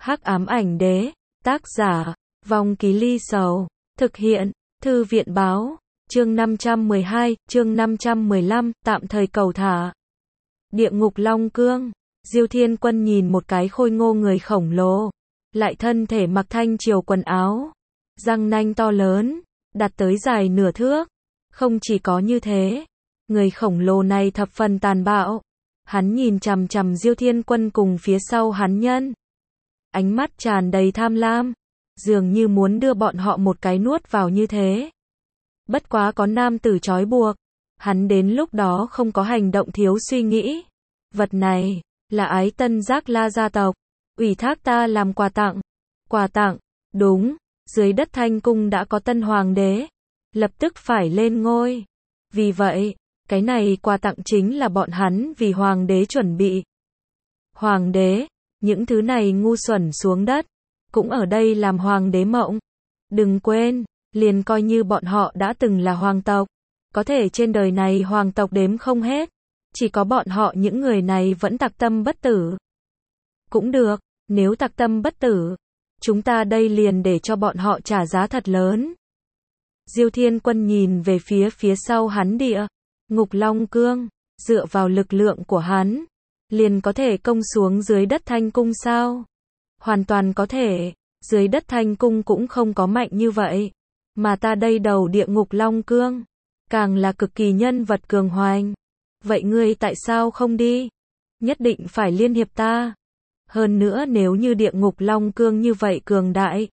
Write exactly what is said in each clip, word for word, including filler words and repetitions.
Hắc ám ảnh đế, tác giả, Vong Ký Ly Sầu, thực hiện, Thư viện báo, chương năm trăm mười hai, chương năm trăm mười lăm, tạm thời cầu thả. Địa ngục Long Cương, Diêu Thiên Quân nhìn một cái khôi ngô người khổng lồ, lại thân thể mặc thanh triều quần áo, răng nanh to lớn, đạt tới dài nửa thước. Không chỉ có như thế, người khổng lồ này thập phần tàn bạo. Hắn nhìn chằm chằm Diêu Thiên Quân cùng phía sau hắn nhân. Ánh mắt tràn đầy tham lam, dường như muốn đưa bọn họ một cái nuốt vào như thế. Bất quá có nam tử trói buộc, hắn đến lúc đó không có hành động thiếu suy nghĩ. Vật này, là Ái Tân Giác La gia tộc, ủy thác ta làm quà tặng. Quà tặng, đúng, dưới đất Thanh Cung đã có tân hoàng đế, lập tức phải lên ngôi. Vì vậy, cái này quà tặng chính là bọn hắn vì hoàng đế chuẩn bị. Hoàng đế, những thứ này ngu xuẩn xuống đất, cũng ở đây làm hoàng đế mộng. Đừng quên, liền coi như bọn họ đã từng là hoàng tộc, có thể trên đời này hoàng tộc đếm không hết, chỉ có bọn họ những người này vẫn tặc tâm bất tử. Cũng được, nếu tặc tâm bất tử, chúng ta đây liền để cho bọn họ trả giá thật lớn. Diêu Thiên Quân nhìn về phía phía sau hắn địa ngục Long Cương, dựa vào lực lượng của hắn, liền có thể công xuống dưới đất Thanh Cung sao? Hoàn toàn có thể, dưới đất Thanh Cung cũng không có mạnh như vậy, mà ta đây đầu địa ngục Long Cương, càng là cực kỳ nhân vật cường hoành. Vậy ngươi tại sao không đi? Nhất định phải liên hiệp ta. Hơn nữa nếu như địa ngục Long Cương như vậy cường đại,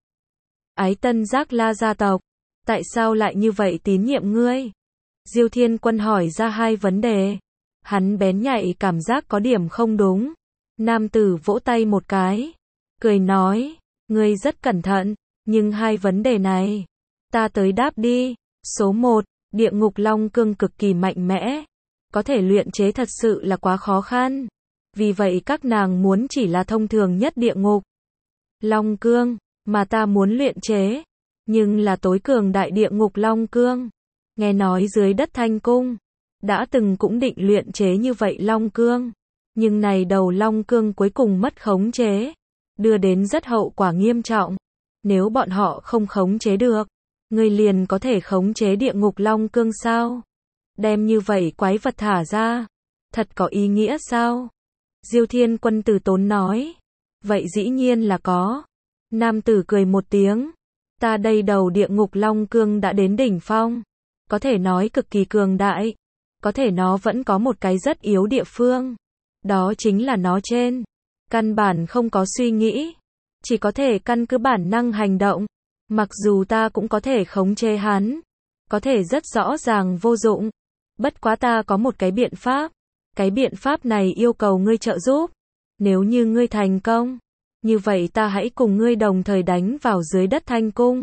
Ái Tân Giác La gia tộc, tại sao lại như vậy tín nhiệm ngươi? Diêu Thiên Quân hỏi ra hai vấn đề. Hắn bén nhạy cảm giác có điểm không đúng. Nam tử vỗ tay một cái, cười nói, ngươi rất cẩn thận, nhưng hai vấn đề này, ta tới đáp đi. Số một, địa ngục Long Cương cực kỳ mạnh mẽ, có thể luyện chế thật sự là quá khó khăn. Vì vậy các nàng muốn chỉ là thông thường nhất địa ngục Long Cương, mà ta muốn luyện chế, nhưng là tối cường đại địa ngục Long Cương. Nghe nói dưới đất Thanh Cung, đã từng cũng định luyện chế như vậy Long Cương, nhưng này đầu Long Cương cuối cùng mất khống chế, đưa đến rất hậu quả nghiêm trọng. Nếu bọn họ không khống chế được, ngươi liền có thể khống chế địa ngục Long Cương sao? Đem như vậy quái vật thả ra, thật có ý nghĩa sao? Diêu Thiên Quân từ tốn nói, vậy dĩ nhiên là có. Nam tử cười một tiếng, ta đây đầu địa ngục Long Cương đã đến đỉnh phong, có thể nói cực kỳ cường đại, có thể nó vẫn có một cái rất yếu địa phương, đó chính là nó trên căn bản không có suy nghĩ, chỉ có thể căn cứ bản năng hành động. Mặc dù ta cũng có thể khống chế hắn, có thể rất rõ ràng vô dụng. Bất quá ta có một cái biện pháp, cái biện pháp này yêu cầu ngươi trợ giúp. Nếu như ngươi thành công, như vậy ta hãy cùng ngươi đồng thời đánh vào dưới đất Thanh Cung.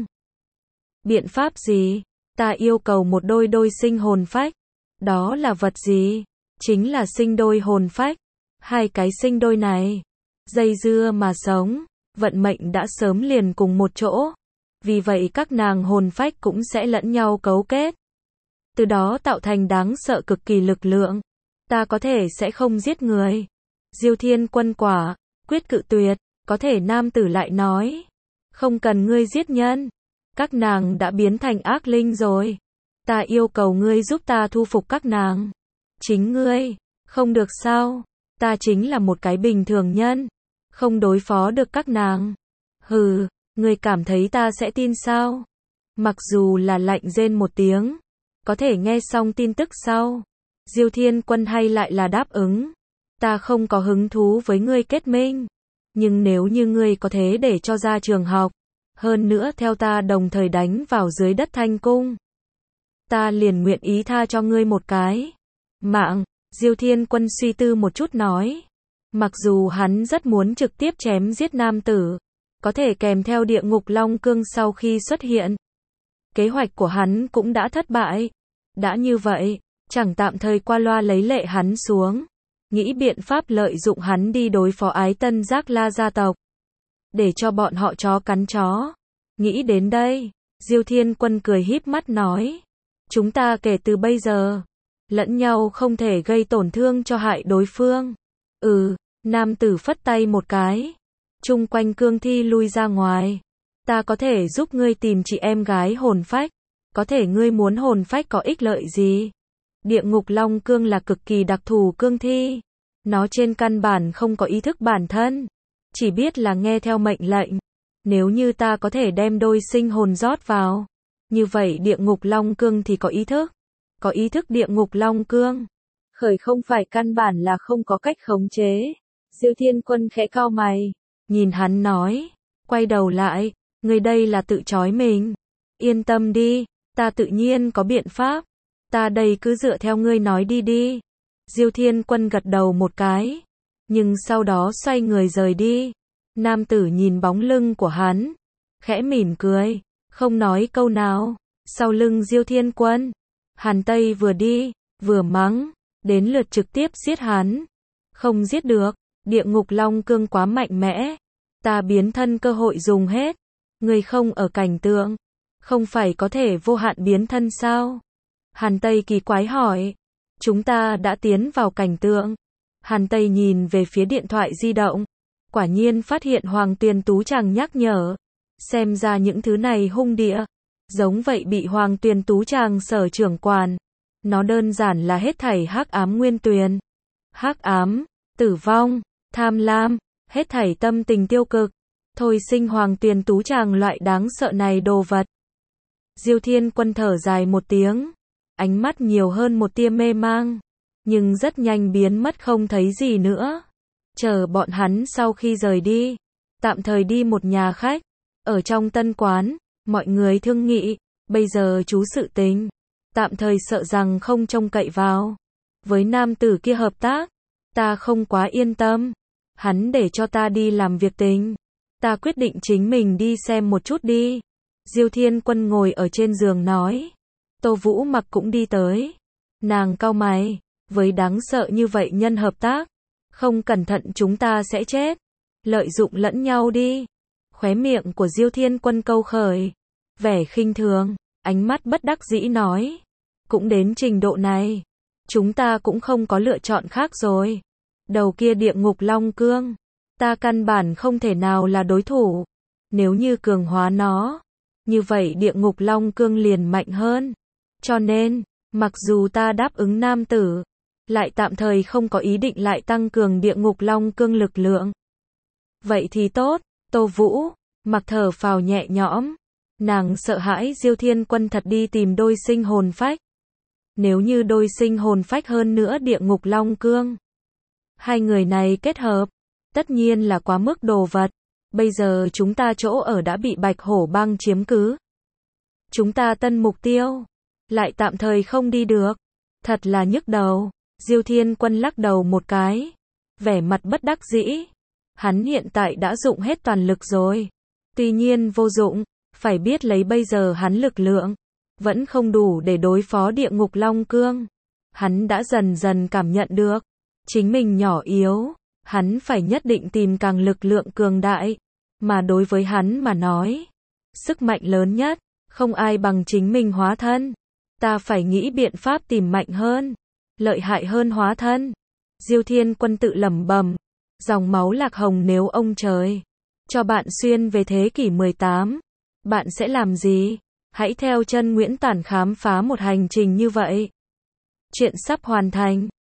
Biện pháp gì? Ta yêu cầu một đôi đôi sinh hồn phách. Đó là vật gì? Chính là sinh đôi hồn phách. Hai cái sinh đôi này, dây dưa mà sống, vận mệnh đã sớm liền cùng một chỗ. Vì vậy các nàng hồn phách cũng sẽ lẫn nhau cấu kết, từ đó tạo thành đáng sợ cực kỳ lực lượng. Ta có thể sẽ không giết người. Diêu Thiên Quân quả quyết cự tuyệt. Có thể nam tử lại nói, không cần ngươi giết nhân, các nàng đã biến thành ác linh rồi. Ta yêu cầu ngươi giúp ta thu phục các nàng. Chính ngươi, không được sao? Ta chính là một cái bình thường nhân, không đối phó được các nàng. Hừ, ngươi cảm thấy ta sẽ tin sao? Mặc dù là lạnh rên một tiếng, có thể nghe xong tin tức sau, Diêu Thiên Quân hay lại là đáp ứng. Ta không có hứng thú với ngươi kết minh, nhưng nếu như ngươi có thể để cho ra trường học, hơn nữa theo ta đồng thời đánh vào dưới đất Thanh Cung, ta liền nguyện ý tha cho ngươi một cái mạng. Diêu Thiên Quân suy tư một chút nói, mặc dù hắn rất muốn trực tiếp chém giết nam tử, có thể kèm theo địa ngục Long Cương sau khi xuất hiện, kế hoạch của hắn cũng đã thất bại. Đã như vậy, chẳng tạm thời qua loa lấy lệ hắn xuống, nghĩ biện pháp lợi dụng hắn đi đối phó Ái Tân Giác La gia tộc, để cho bọn họ chó cắn chó. Nghĩ đến đây, Diêu Thiên Quân cười híp mắt nói, chúng ta kể từ bây giờ, lẫn nhau không thể gây tổn thương cho hại đối phương. Ừ, nam tử phất tay một cái, chung quanh cương thi lui ra ngoài. Ta có thể giúp ngươi tìm chị em gái hồn phách. Có thể ngươi muốn hồn phách có ích lợi gì? Địa ngục long cương là cực kỳ đặc thù cương thi. Nó trên căn bản không có ý thức bản thân. Chỉ biết là nghe theo mệnh lệnh. Nếu như ta có thể đem đôi sinh hồn rót vào. Như vậy địa ngục long cương thì có ý thức. Có ý thức địa ngục long cương. Khởi không phải căn bản là không có cách khống chế. Diêu Thiên Quân khẽ cau mày. Nhìn hắn nói. Quay đầu lại. Người đây là tự trói mình. Yên tâm đi. Ta tự nhiên có biện pháp. Ta đây cứ dựa theo ngươi nói đi đi. Diêu Thiên Quân gật đầu một cái. Nhưng sau đó xoay người rời đi. Nam tử nhìn bóng lưng của hắn. Khẽ mỉm cười. Không nói câu nào. Sau lưng Diêu Thiên Quân. Hàn Tây vừa đi. Vừa mắng. Đến lượt trực tiếp giết hắn. Không giết được. Địa ngục long cương quá mạnh mẽ. Ta biến thân cơ hội dùng hết. Ngươi không ở cảnh tượng. Không phải có thể vô hạn biến thân sao? Hàn Tây kỳ quái hỏi. Chúng ta đã tiến vào cảnh tượng. Hàn Tây nhìn về phía điện thoại di động. Quả nhiên phát hiện Hoàng Tuyền Tú Tràng nhắc nhở. Xem ra những thứ này hung địa. Giống vậy bị Hoàng Tuyền Tú Tràng sở trưởng quản. Nó đơn giản là hết thảy hắc ám nguyên tuyền. Hắc ám, tử vong, tham lam, hết thảy tâm tình tiêu cực. Thôi sinh Hoàng Tuyền Tú Tràng loại đáng sợ này đồ vật. Diêu Thiên Quân thở dài một tiếng. Ánh mắt nhiều hơn một tia mê mang. Nhưng rất nhanh biến mất không thấy gì nữa. Chờ bọn hắn sau khi rời đi. Tạm thời đi một nhà khách. Ở trong tân quán. Mọi người thương nghị. Bây giờ chú sự tình. Tạm thời sợ rằng không trông cậy vào. Với nam tử kia hợp tác. Ta không quá yên tâm. Hắn để cho ta đi làm việc tình. Ta quyết định chính mình đi xem một chút đi. Diêu Thiên Quân ngồi ở trên giường nói. Tô Vũ Mặc cũng đi tới. Nàng cau mày. Với đáng sợ như vậy nhân hợp tác. Không cẩn thận chúng ta sẽ chết. Lợi dụng lẫn nhau đi. Khóe miệng của Diêu Thiên Quân câu khởi. Vẻ khinh thường. Ánh mắt bất đắc dĩ nói. Cũng đến trình độ này. Chúng ta cũng không có lựa chọn khác rồi. Đầu kia địa ngục long cương. Ta căn bản không thể nào là đối thủ. Nếu như cường hóa nó. Như vậy địa ngục long cương liền mạnh hơn. Cho nên, mặc dù ta đáp ứng nam tử. Lại tạm thời không có ý định lại tăng cường địa ngục long cương lực lượng. Vậy thì tốt, Tô Vũ. Mặc thở phào nhẹ nhõm. Nàng sợ hãi Diêu Thiên Quân thật đi tìm đôi sinh hồn phách. Nếu như đôi sinh hồn phách hơn nữa địa ngục long cương. Hai người này kết hợp. Tất nhiên là quá mức đồ vật. Bây giờ chúng ta chỗ ở đã bị Bạch Hổ bang chiếm cứ. Chúng ta tân mục tiêu. Lại tạm thời không đi được. Thật là nhức đầu. Diêu Thiên Quân lắc đầu một cái. Vẻ mặt bất đắc dĩ. Hắn hiện tại đã dụng hết toàn lực rồi. Tuy nhiên vô dụng. Phải biết lấy bây giờ hắn lực lượng. Vẫn không đủ để đối phó địa ngục long cương. Hắn đã dần dần cảm nhận được. Chính mình nhỏ yếu. Hắn phải nhất định tìm càng lực lượng cường đại. Mà đối với hắn mà nói. Sức mạnh lớn nhất. Không ai bằng chính mình hóa thân. Ta phải nghĩ biện pháp tìm mạnh hơn. Lợi hại hơn hóa thân. Diêu Thiên Quân tự lẩm bẩm. Dòng máu lạc hồng nếu ông trời. Cho bạn xuyên về thế kỷ mười tám. Bạn sẽ làm gì? Hãy theo chân Nguyễn Tản khám phá một hành trình như vậy. Chuyện sắp hoàn thành.